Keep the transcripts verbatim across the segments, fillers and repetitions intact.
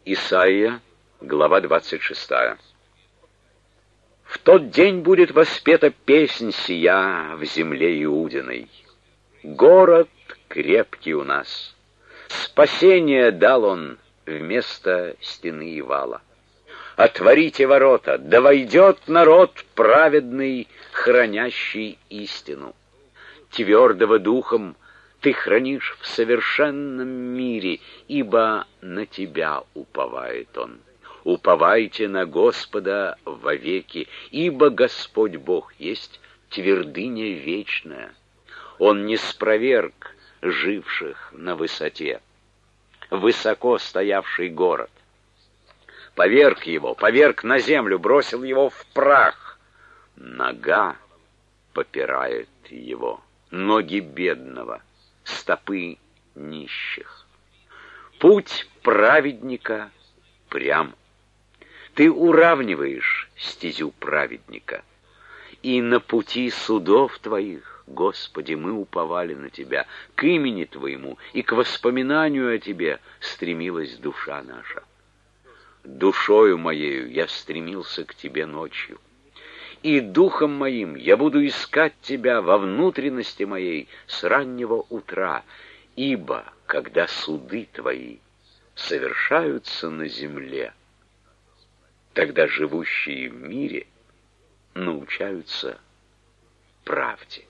Исайя, глава двадцать шестая. В тот день будет воспета песнь сия в земле Иудиной. Город крепкий у нас, спасение дал он вместо стены и вала. Отворите ворота, да войдет народ праведный, хранящий истину. Твердого духом ты хранишь в совершенном мире, ибо на тебя уповает он. Уповайте на Господа вовеки, ибо Господь Бог есть твердыня вечная. Он не спроверг живших на высоте, высоко стоявший город. Поверг его, поверг на землю, бросил его в прах. Нога попирает его, ноги бедного, стопы нищих. Путь праведника прям. Ты уравниваешь стезю праведника. И на пути судов Твоих, Господи, мы уповали на Тебя, к имени Твоему и к воспоминанию о Тебе стремилась душа наша. Душою моею я стремился к Тебе ночью, и духом моим я буду искать Тебя во внутренности моей с раннего утра, ибо когда суды Твои совершаются на земле, тогда живущие в мире научаются правде.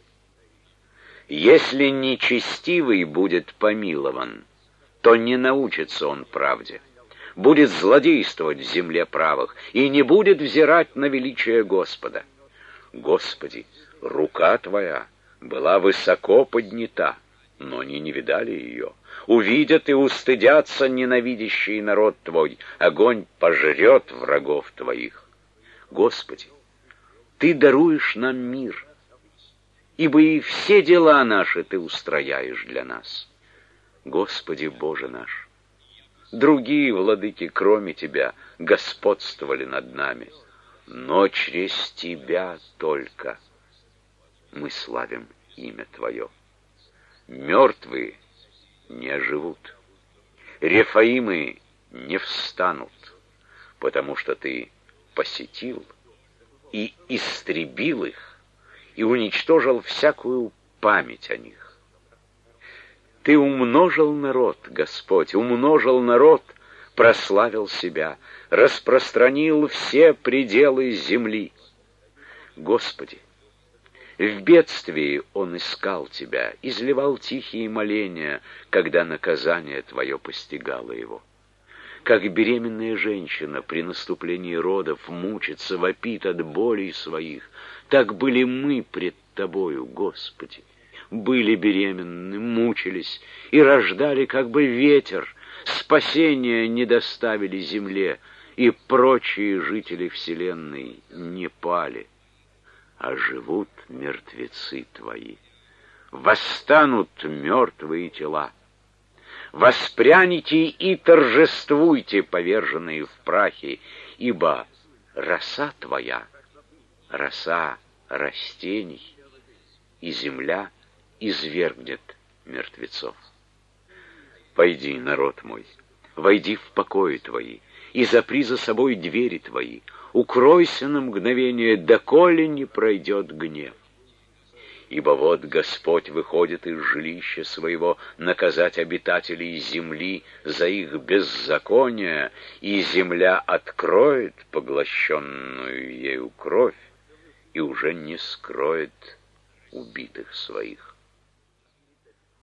Если нечестивый будет помилован, то не научится он правде, будет злодействовать в земле правых и не будет взирать на величие Господа. Господи, рука Твоя была высоко поднята, но они не видали ее. Увидят и устыдятся ненавидящий народ Твой, огонь пожрет врагов Твоих. Господи, Ты даруешь нам мир, ибо и все дела наши Ты устрояешь для нас. Господи Боже наш, другие владыки, кроме Тебя, господствовали над нами, но через Тебя только мы славим имя Твое. Мертвые не оживут, рефаимы не встанут, потому что Ты посетил и истребил их, и уничтожил всякую память о них. Ты умножил народ, Господь, умножил народ, прославил себя, распространил все пределы земли. Господи, в бедствии он искал Тебя, изливал тихие моления, когда наказание Твое постигало его. Как беременная женщина при наступлении родов мучится, вопит от болей своих, так были мы пред Тобою, Господи. Были беременны, мучились и рождали, как бы ветер, спасения не доставили земле, и прочие жители вселенной не пали, а живут мертвецы Твои. Восстанут мертвые тела. Воспряните и торжествуйте, поверженные в прахе, ибо роса Твоя, роса растений, и земля извергнет мертвецов. Пойди, народ мой, войди в покои Твои, и запри за собой двери Твои, укройся на мгновение, доколе не пройдет гнев. Ибо вот Господь выходит из жилища своего наказать обитателей земли за их беззаконие, и земля откроет поглощенную ею кровь и уже не скроет убитых своих.